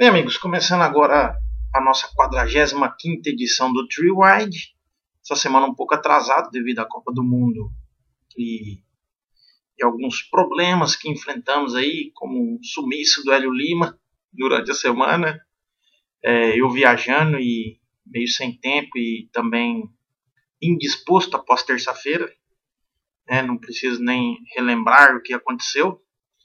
Bem, amigos, começando agora a nossa 45ª edição do Three Wide. Essa semana um pouco atrasado devido à Copa do Mundo e alguns problemas que enfrentamos aí, como o sumiço do Hélio Lima durante a semana. Eu viajando e meio sem tempo e também indisposto após terça-feira. Não preciso nem relembrar o que aconteceu.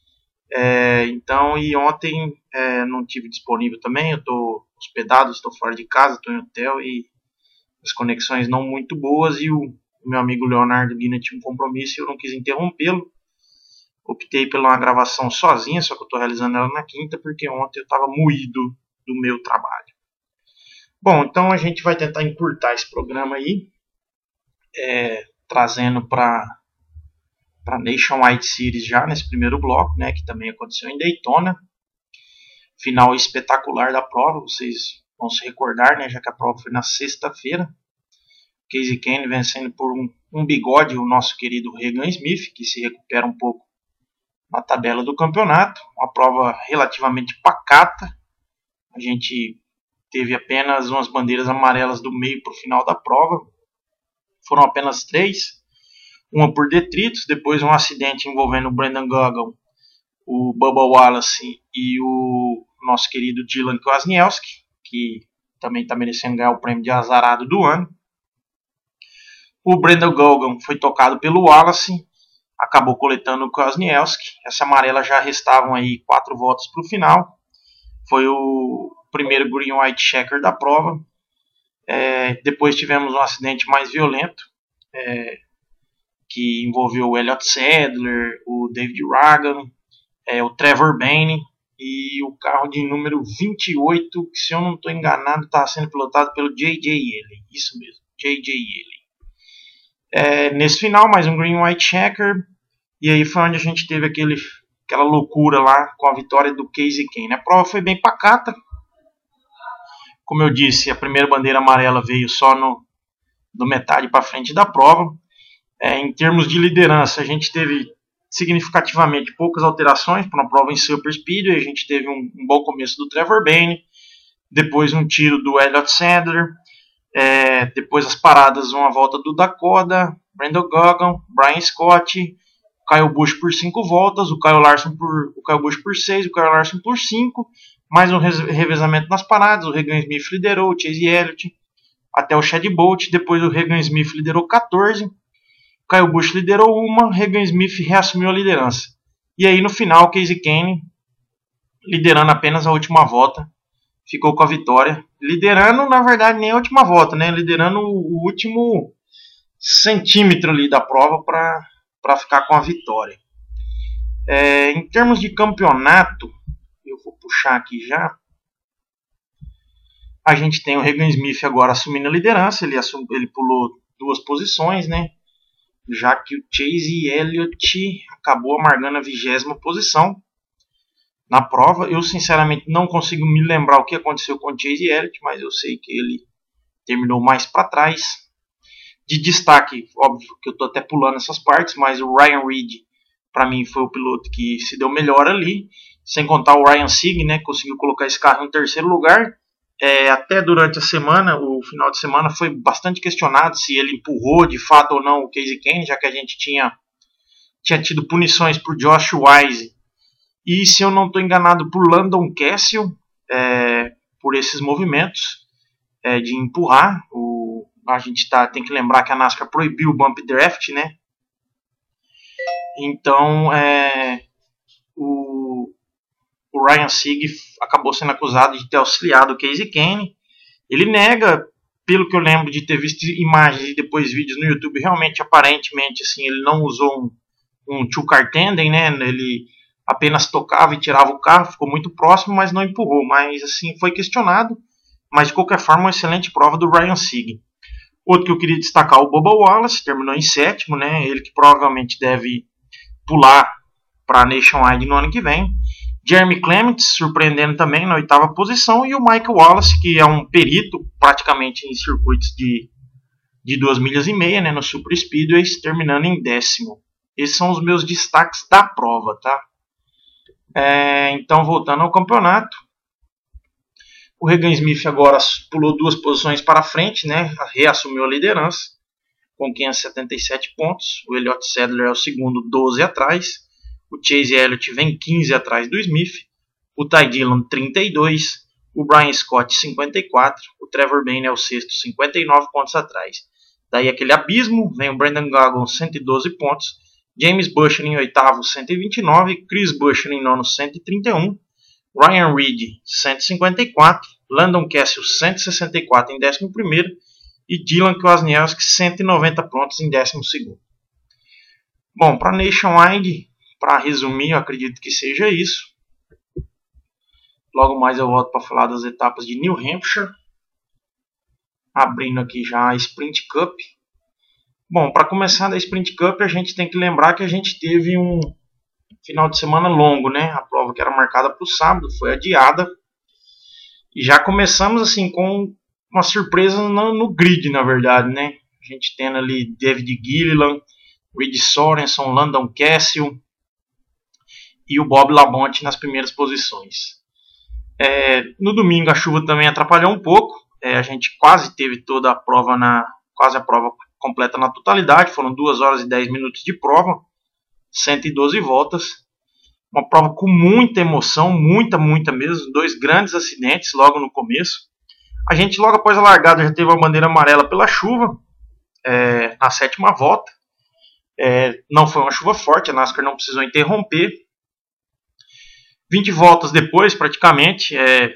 E ontem não tive disponível também. Eu estou hospedado, estou fora de casa, estou em hotel e as conexões não muito boas. E o meu amigo Leonardo Guina tinha um compromisso e eu não quis interrompê-lo. Optei pela uma gravação sozinha, só que eu estou realizando ela na quinta porque ontem eu estava moído do meu trabalho. Bom, então a gente vai tentar encurtar esse programa aí, trazendo para Nationwide Series já nesse primeiro bloco, né, que também aconteceu em Daytona. Final espetacular da prova, vocês vão se recordar, né, já que a prova foi na sexta-feira. Kasey Kahne vencendo por um bigode o nosso querido Regan Smith, que se recupera um pouco na tabela do campeonato. Uma prova relativamente pacata. A gente teve apenas umas bandeiras amarelas do meio para o final da prova. Foram apenas 3. Uma por detritos, depois um acidente envolvendo o Brandon Goggle, o Bubba Wallace e o nosso querido Dylan Kwasniewski, que também está merecendo ganhar o prêmio de azarado do ano. O Brandon Goggle foi tocado pelo Wallace, acabou coletando o Kwasniewski. Essa amarela já restavam aí 4 voltas para o final. Foi o primeiro green white checker da prova. Depois tivemos um acidente mais violento, que envolveu o Elliott Sadler, o David Ragan, o Trevor Bayne e o carro de número 28, que se eu não estou enganado estava sendo pilotado pelo J.J. Yeley. Isso mesmo, J.J. Yeley. Nesse final, mais um green white checker, e aí foi onde a gente teve aquela loucura lá com a vitória do Kasey Kahne. A prova foi bem pacata. Como eu disse, a primeira bandeira amarela veio só no metade para frente da prova. Em termos de liderança, a gente teve significativamente poucas alterações para uma prova em Super Speedway. A gente teve um bom começo do Trevor Bayne, depois um tiro do Elliott Sadler, depois as paradas, uma volta do Dakota, Brandon Goggle, Brian Scott, Kyle Busch por 5 voltas, o Kyle Busch por 6, o Kyle Larson por 5, mais um revezamento nas paradas. O Regan Smith liderou, o Chase Elliott, até o Chad Bolt. Depois o Regan Smith liderou 14, Kyle Busch liderou uma, Regan Smith reassumiu a liderança. E aí no final, Kasey Kahne, liderando apenas a última volta, ficou com a vitória. Liderando, na verdade, nem a última volta, né? Liderando o último centímetro ali da prova para ficar com a vitória. Em termos de campeonato, eu vou puxar aqui já. A gente tem o Regan Smith agora assumindo a liderança. Ele pulou 2 posições, né? Já que o Chase Elliott acabou amargando a 20ª posição na prova. Eu sinceramente não consigo me lembrar o que aconteceu com o Chase Elliott, mas eu sei que ele terminou mais para trás. De destaque, óbvio que eu estou até pulando essas partes, mas o Ryan Reed, para mim, foi o piloto que se deu melhor ali, sem contar o Ryan Sieg, né, conseguiu colocar esse carro em 3º lugar. Até durante a semana, o final de semana, foi bastante questionado se ele empurrou de fato ou não o Kasey Kahne, já que a gente tinha tido punições por Josh Wise e, se eu não estou enganado, por Landon Cassill, por esses movimentos de empurrar. A gente tem que lembrar que a NASCAR proibiu o bump draft, né? Então, o Ryan Sieg acabou sendo acusado de ter auxiliado o Kasey Kahne. Ele nega, pelo que eu lembro de ter visto imagens e depois vídeos no YouTube, realmente, aparentemente, assim, ele não usou um two-car tandem, né? Ele apenas tocava e tirava o carro, ficou muito próximo, mas não empurrou. Mas, assim, foi questionado. Mas, de qualquer forma, uma excelente prova do Ryan Sieg. Outro que eu queria destacar, o Bubba Wallace, terminou em 7º, né? Ele que provavelmente deve pular para a Nationwide no ano que vem. Jeremy Clements, surpreendendo também na 8ª posição. E o Michael Wallace, que é um perito praticamente em circuitos de 2,5 milhas, né, no Super Speedways, terminando em 10º. Esses são os meus destaques da prova, tá? Então, voltando ao campeonato, O Regan Smith agora pulou 2 posições para frente, né? Reassumiu a liderança com 577 pontos. O Elliott Sadler é o segundo, 12 atrás. O Chase Elliott vem 15 atrás do Smith. O Ty Dillon, 32. O Brian Scott, 54. O Trevor Bayne é o sexto, 59 pontos atrás. Daí aquele abismo, vem o Brandon Gagan, 112 pontos. James Bushel em oitavo, 129. Chris Bushel em nono, 131. Ryan Reed, 154. Landon Cassill, 164 em 11º. E Dylan Kwasniewski, 190 pontos em 12º. Bom, para Nationwide, para resumir, eu acredito que seja isso. Logo mais eu volto para falar das etapas de New Hampshire. Abrindo aqui já a Sprint Cup. Bom, para começar da Sprint Cup, a gente tem que lembrar que a gente teve um final de semana longo, né? A prova que era marcada para o sábado foi adiada. E já começamos assim com uma surpresa no grid, na verdade, né? A gente tendo ali David Gilliland, Reed Sorenson, Landon Cassill e o Bob Labonte nas primeiras posições. No domingo a chuva também atrapalhou um pouco. A gente quase teve toda a prova quase a prova completa na totalidade. Foram 2 horas e 10 minutos de prova, 112 voltas. Uma prova com muita emoção, muita mesmo. 2 grandes acidentes logo no começo. A gente logo após a largada já teve a bandeira amarela pela chuva, na 7ª volta. Não foi uma chuva forte, a NASCAR não precisou interromper. 20 voltas depois, praticamente,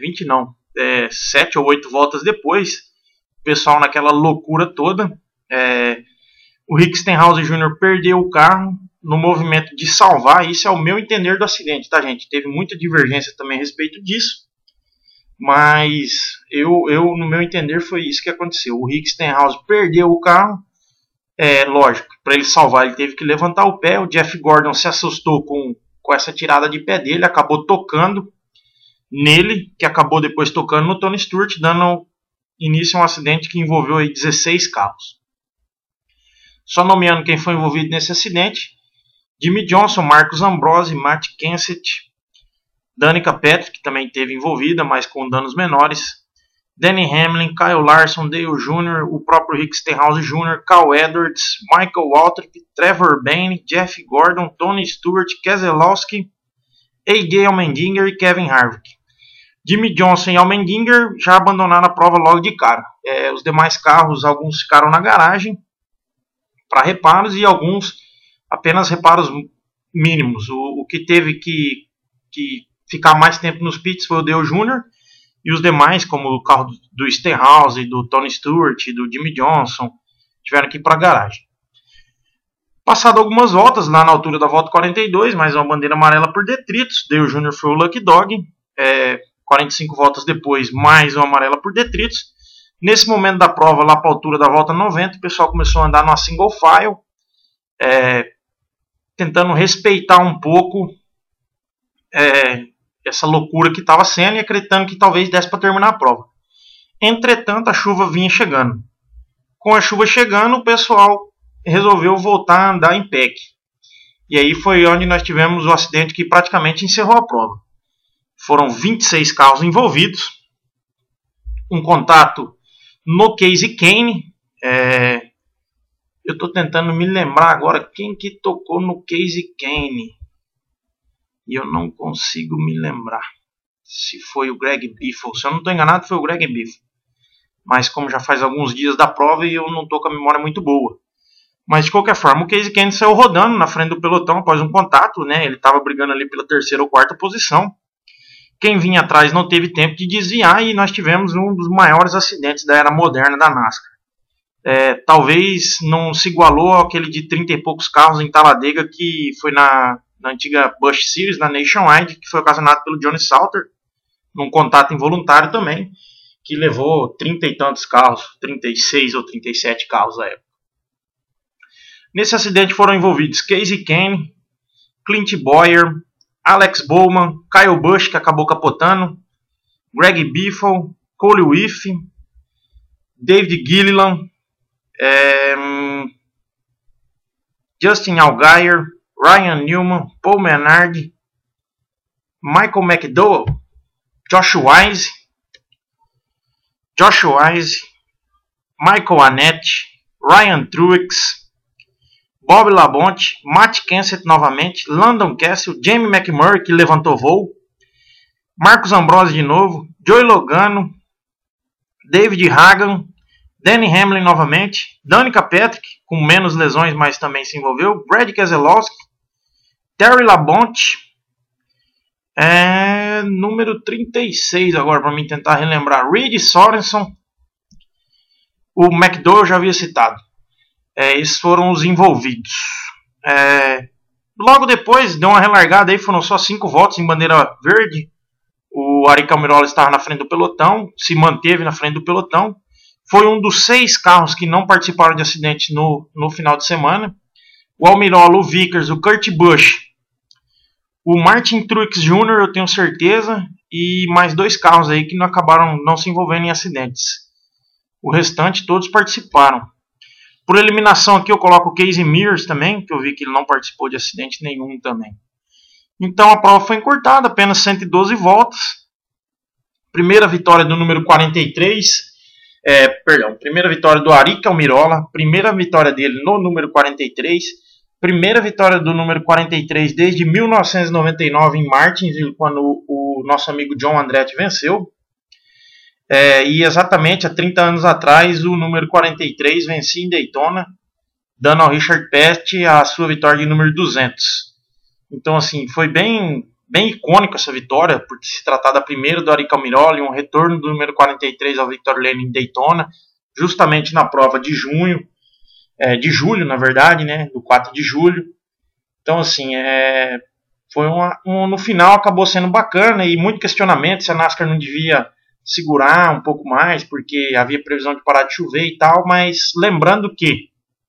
7 ou 8 voltas depois, o pessoal naquela loucura toda, o Rick Stenhouse Jr. perdeu o carro no movimento de salvar. Isso é o meu entender do acidente, tá, gente? Teve muita divergência também a respeito disso, mas eu no meu entender foi isso que aconteceu. O Rick Stenhouse perdeu o carro, lógico, para ele salvar ele teve que levantar o pé. O Jeff Gordon se assustou com essa tirada de pé dele, acabou tocando nele, que acabou depois tocando no Tony Stewart, dando início a um acidente que envolveu aí 16 carros. Só nomeando quem foi envolvido nesse acidente: Jimmy Johnson, Marcus Ambrose, Matt Kenseth, Danica Patrick, que também esteve envolvida, mas com danos menores, Danny Hamlin, Kyle Larson, Dale Jr., o próprio Rick Stenhouse Jr., Cal Edwards, Michael Waltrip, Trevor Bayne, Jeff Gordon, Tony Stewart, Keselowski, A.J. Allmendinger e Kevin Harvick. Jimmy Johnson e Allmendinger já abandonaram a prova logo de cara. Os demais carros, alguns ficaram na garagem para reparos e alguns apenas reparos mínimos. O que teve que ficar mais tempo nos pits foi o Dale Jr., e os demais, como o carro do Stenhouse, do Tony Stewart, do Jimmy Johnson, tiveram que ir para a garagem. Passado algumas voltas, lá na altura da volta 42, mais uma bandeira amarela por detritos. Dale Jr. foi o Lucky Dog. 45 voltas depois, mais uma amarela por detritos. Nesse momento da prova, lá para a altura da volta 90, o pessoal começou a andar numa single file, tentando respeitar um pouco essa loucura que estava sendo e acreditando que talvez desse para terminar a prova. Entretanto, a chuva vinha chegando. Com a chuva chegando, o pessoal resolveu voltar a andar em pack. E aí foi onde nós tivemos o acidente que praticamente encerrou a prova. Foram 26 carros envolvidos. Um contato no Casey Kane. Eu estou tentando me lembrar agora quem que tocou no Casey Kane. E eu não consigo me lembrar se foi o Greg Biffle. Se eu não estou enganado, foi o Greg Biffle. Mas como já faz alguns dias da prova e eu não estou com a memória muito boa. Mas de qualquer forma, o Casey Kane saiu rodando na frente do pelotão após um contato, né? Ele estava brigando ali pela 3ª ou 4ª posição. Quem vinha atrás não teve tempo de desviar e nós tivemos um dos maiores acidentes da era moderna da NASCAR. Talvez não se igualou àquele de 30 e poucos carros em Talladega que foi na antiga Busch Series, na Nationwide, que foi ocasionado pelo Johnny Salter, num contato involuntário também, que levou 30 e tantos carros, 36 ou 37 carros à época. Nesse acidente foram envolvidos Casey Kane, Clint Bowyer, Alex Bowman, Kyle Busch, que acabou capotando, Greg Biffle, Cole Whiff, David Gilliland, Justin Allgaier, Ryan Newman, Paul Menard, Michael McDowell, Josh Wise, Josh Wise, Michael Annett, Ryan Truex, Bob Labonte, Matt Kenseth novamente, Landon Cassill, Jamie McMurray, que levantou voo, Marcos Ambrose de novo, Joey Logano, David Hagan, Danny Hamlin novamente, Danica Patrick, com menos lesões, mas também se envolveu, Brad Keselowski, Terry Labonte, número 36 agora, para mim tentar relembrar, Reed Sorenson, o McDowell eu já havia citado. Esses foram os envolvidos. Logo depois, deu uma relargada aí, foram só 5 voltas em bandeira verde. O Aric Almirola estava na frente do pelotão, se manteve na frente do pelotão. Foi um dos 6 carros que não participaram de acidente no final de semana. O Almirola, o Vickers, o Kurt Busch, o Martin Truex Jr., eu tenho certeza, e mais 2 carros aí que não acabaram não se envolvendo em acidentes. O restante todos participaram. Por eliminação aqui eu coloco o Casey Mears também, que eu vi que ele não participou de acidente nenhum também. Então a prova foi encurtada, apenas 112 voltas. Primeira vitória do número 43, primeira vitória do Aric Almirola, primeira vitória dele no número 43, primeira vitória do número 43 desde 1999 em Martinsville, quando o nosso amigo John Andretti venceu. E exatamente há 30 anos atrás o número 43 vencia em Daytona, dando ao Richard Petty a sua vitória de número 200. Então assim, foi bem icônica essa vitória, por se tratar da primeira do Aric Almirola e um retorno do número 43 ao Victory Lane em Daytona, justamente na prova de julho na verdade, né, do 4 de julho. Então assim, foi no final acabou sendo bacana e muito questionamento se a NASCAR não devia segurar um pouco mais, porque havia previsão de parar de chover e tal, mas lembrando que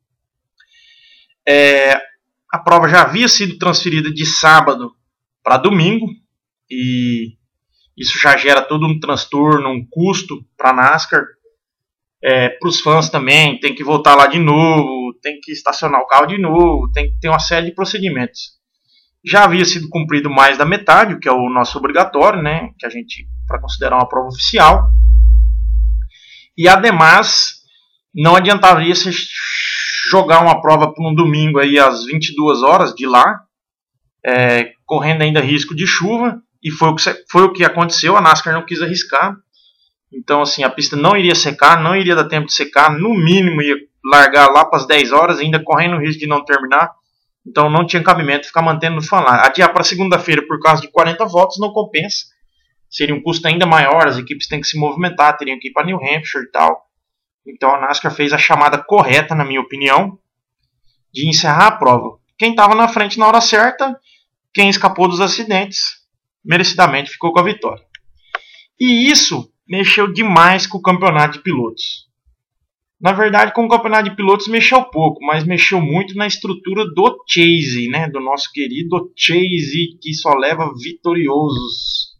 a prova já havia sido transferida de sábado para domingo, e isso já gera todo um transtorno, um custo para a NASCAR, para os fãs também, tem que voltar lá de novo, tem que estacionar o carro de novo, tem que ter uma série de procedimentos. Já havia sido cumprido mais da metade, o que é o nosso obrigatório, né, que a gente, para considerar uma prova oficial. E ademais, não adiantaria se jogar uma prova para um domingo aí às 22 horas de lá, correndo ainda risco de chuva, e foi o que aconteceu, a NASCAR não quis arriscar. Então assim, a pista não iria secar, não iria dar tempo de secar, no mínimo ia largar lá para as 10 horas, ainda correndo o risco de não terminar. Então não tinha cabimento ficar mantendo no fan lá. Adiar para segunda-feira por causa de 40 voltas não compensa. Seria um custo ainda maior, as equipes têm que se movimentar, teriam que ir para New Hampshire e tal. Então a NASCAR fez a chamada correta, na minha opinião, de encerrar a prova. Quem estava na frente na hora certa, quem escapou dos acidentes, merecidamente ficou com a vitória. E isso mexeu demais com o campeonato de pilotos. Na verdade, com o campeonato de pilotos mexeu pouco, mas mexeu muito na estrutura do Chase, né? Do nosso querido Chase, que só leva vitoriosos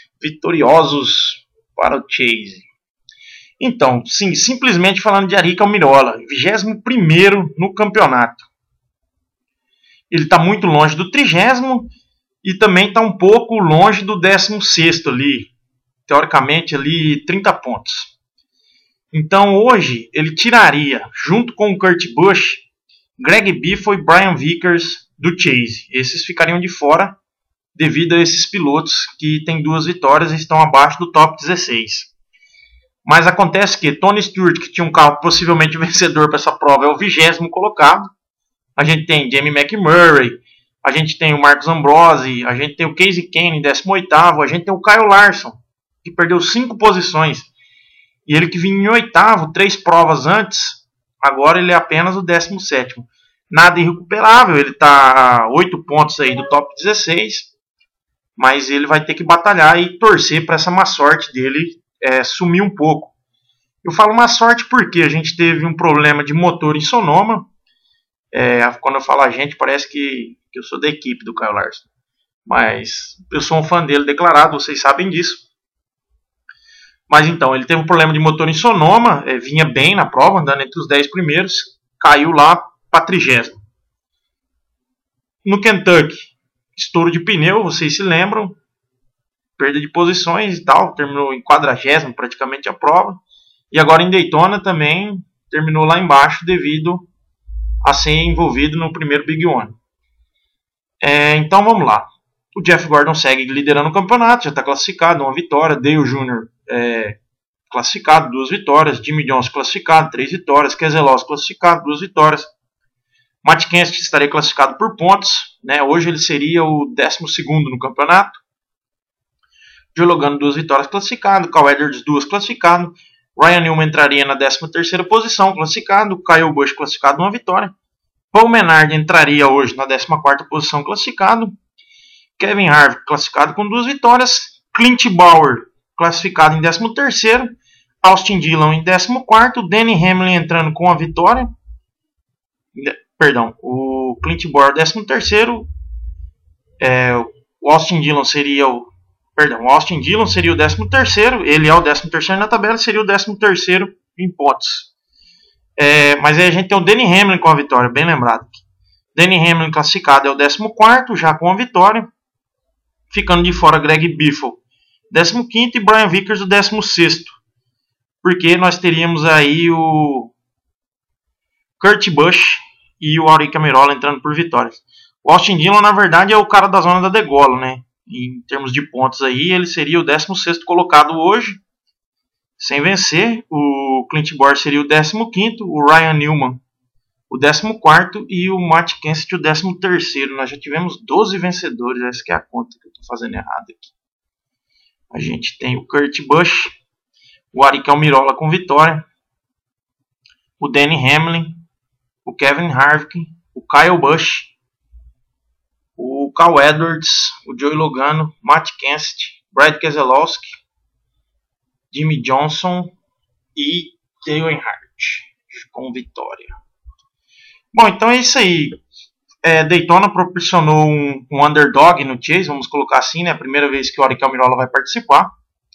para o Chase. Então, sim, simplesmente falando de Aric Almirola, 21º no campeonato. Ele está muito longe do 30º e também está um pouco longe do 16º ali, teoricamente ali 30 pontos. Então hoje ele tiraria, junto com o Kurt Busch, Greg Biffle e Brian Vickers do Chase. Esses ficariam de fora devido a esses pilotos que têm 2 vitórias e estão abaixo do top 16. Mas acontece que Tony Stewart, que tinha um carro possivelmente vencedor para essa prova, é o 20º colocado. A gente tem Jamie McMurray, a gente tem o Marcos Ambrose, a gente tem o Casey Kane, 18º, a gente tem o Kyle Larson, que perdeu 5 posições. E ele que vinha em 8º, 3 provas antes, agora ele é apenas o 17º. Nada irrecuperável, ele está a 8 pontos aí do top 16, mas ele vai ter que batalhar e torcer para essa má sorte dele sumir um pouco. Eu falo má sorte porque a gente teve um problema de motor em Sonoma. Quando eu falo a gente, parece que eu sou da equipe do Kyle Larson. Mas eu sou um fã dele declarado, vocês sabem disso. Mas então, ele teve um problema de motor em Sonoma, vinha bem na prova, andando entre os 10 primeiros, caiu lá para 30º. No Kentucky, estouro de pneu, vocês se lembram, perda de posições e tal, terminou em 40º praticamente a prova. E agora em Daytona também terminou lá embaixo devido a ser envolvido no primeiro Big One. Então vamos lá. O Jeff Gordon segue liderando o campeonato, já está classificado, uma vitória. Dale Jr. Classificado, 2 vitórias. Jimmie Johnson classificado, 3 vitórias. Keselowski classificado, 2 vitórias. Matt Kenseth estaria classificado por pontos, né? Hoje ele seria o 12º no campeonato. Joe Logano, 2 vitórias, classificado. Kyle Edwards, 2 classificado. Ryan Newman entraria na 13ª posição, classificado. Kyle Busch classificado, 1 vitória. Paul Menard entraria hoje na 14ª posição, classificado. Kevin Harvick classificado com 2 vitórias. Clint Bauer classificado em 13º. Austin Dillon em 14º. Denny Hamlin entrando com a vitória. Perdão, o Clint Bauer 13º. O Austin Dillon seria o... Perdão, o Austin Dillon seria o 13º. Ele é o 13º na tabela, seria o 13º em pontos. Mas aí a gente tem o Denny Hamlin com a vitória, bem lembrado. Denny Hamlin classificado é o 14º, já com a vitória. Ficando de fora Greg Biffle, 15º, e Brian Vickers, o 16º. Porque nós teríamos aí o Kurt Busch e o Auric Almirola entrando por vitórias. O Austin Dillon, na verdade, é o cara da zona da degola, né? Em termos de pontos aí, ele seria o 16º colocado hoje, sem vencer. O Clint Bauer seria o 15º, o Ryan Newman o 14º e o Matt Kenseth o 13º. Nós já tivemos 12 vencedores, essa que é a conta que eu estou fazendo errado aqui. A gente tem o Kurt Busch, o Auric Almirola com vitória, o Denny Hamlin, o Kevin Harvick, o Kyle Busch, o Kyle Edwards, o Joey Logano, Matt Kenseth, Brad Keselowski, Jimmie Johnson e Dale Earnhardt com vitória. Bom, então é isso aí. Daytona proporcionou um underdog no Chase, vamos colocar assim, né? A primeira vez que o Auric Almirola vai participar.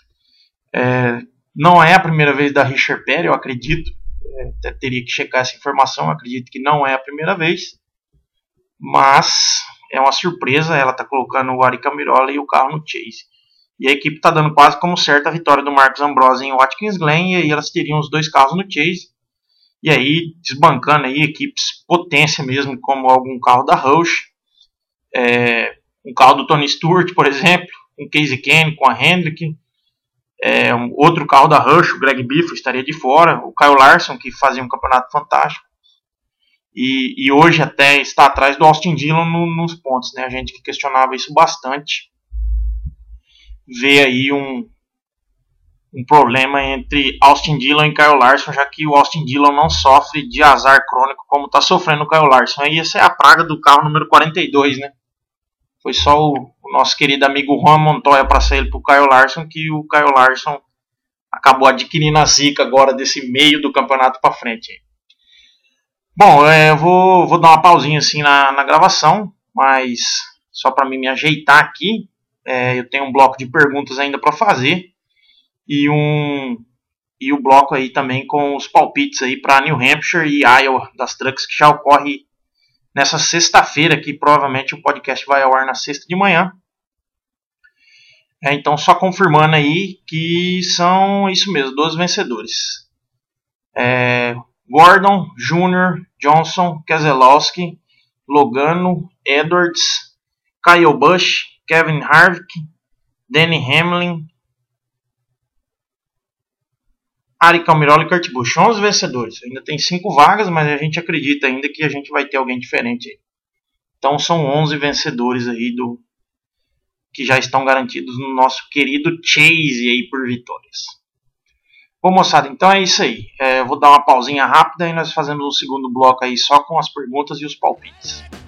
Não é a primeira vez da Richard Petty, eu acredito. Até teria que checar essa informação, eu acredito que não é a primeira vez. Mas é uma surpresa, ela está colocando o Auric Almirola e o carro no Chase. E a equipe está dando quase como certa a vitória do Marcus Ambrose em Watkins Glen, e aí elas teriam os 2 carros no Chase. E aí, desbancando aí equipes potência mesmo, como algum carro da Roush, um carro do Tony Stewart, por exemplo, um Casey Kenny com a Hendrick, outro carro da Roush, o Greg Biffle estaria de fora, o Kyle Larson, que fazia um campeonato fantástico, e hoje até está atrás do Austin Dillon nos pontos, né? A gente que questionava isso bastante, vê aí um problema entre Austin Dillon e Kyle Larson, já que o Austin Dillon não sofre de azar crônico como está sofrendo o Kyle Larson. Aí essa é a praga do carro número 42, né? Foi só o nosso querido amigo Juan Montoya para sair para o Kyle Larson, que o Kyle Larson acabou adquirindo a zica agora desse meio do campeonato para frente. Bom, eu vou dar uma pausinha assim na gravação, mas só para me ajeitar aqui, eu tenho um bloco de perguntas ainda para fazer. E o bloco aí também com os palpites aí para New Hampshire e Iowa das Trucks, que já ocorre nessa sexta-feira, que provavelmente o podcast vai ao ar na sexta de manhã. Então só confirmando aí que são isso mesmo, 12 vencedores. Gordon, Jr., Johnson, Keselowski, Logano, Edwards, Kyle Busch, Kevin Harvick, Denny Hamlin, Auric Almirola e Kurt Busch, 11 vencedores. Ainda tem 5 vagas, mas a gente acredita ainda que a gente vai ter alguém diferente aí. Então são 11 vencedores aí que já estão garantidos no nosso querido Chase aí por vitórias. Bom, moçada, então é isso aí. Vou dar uma pausinha rápida e nós fazemos um segundo bloco aí só com as perguntas e os palpites.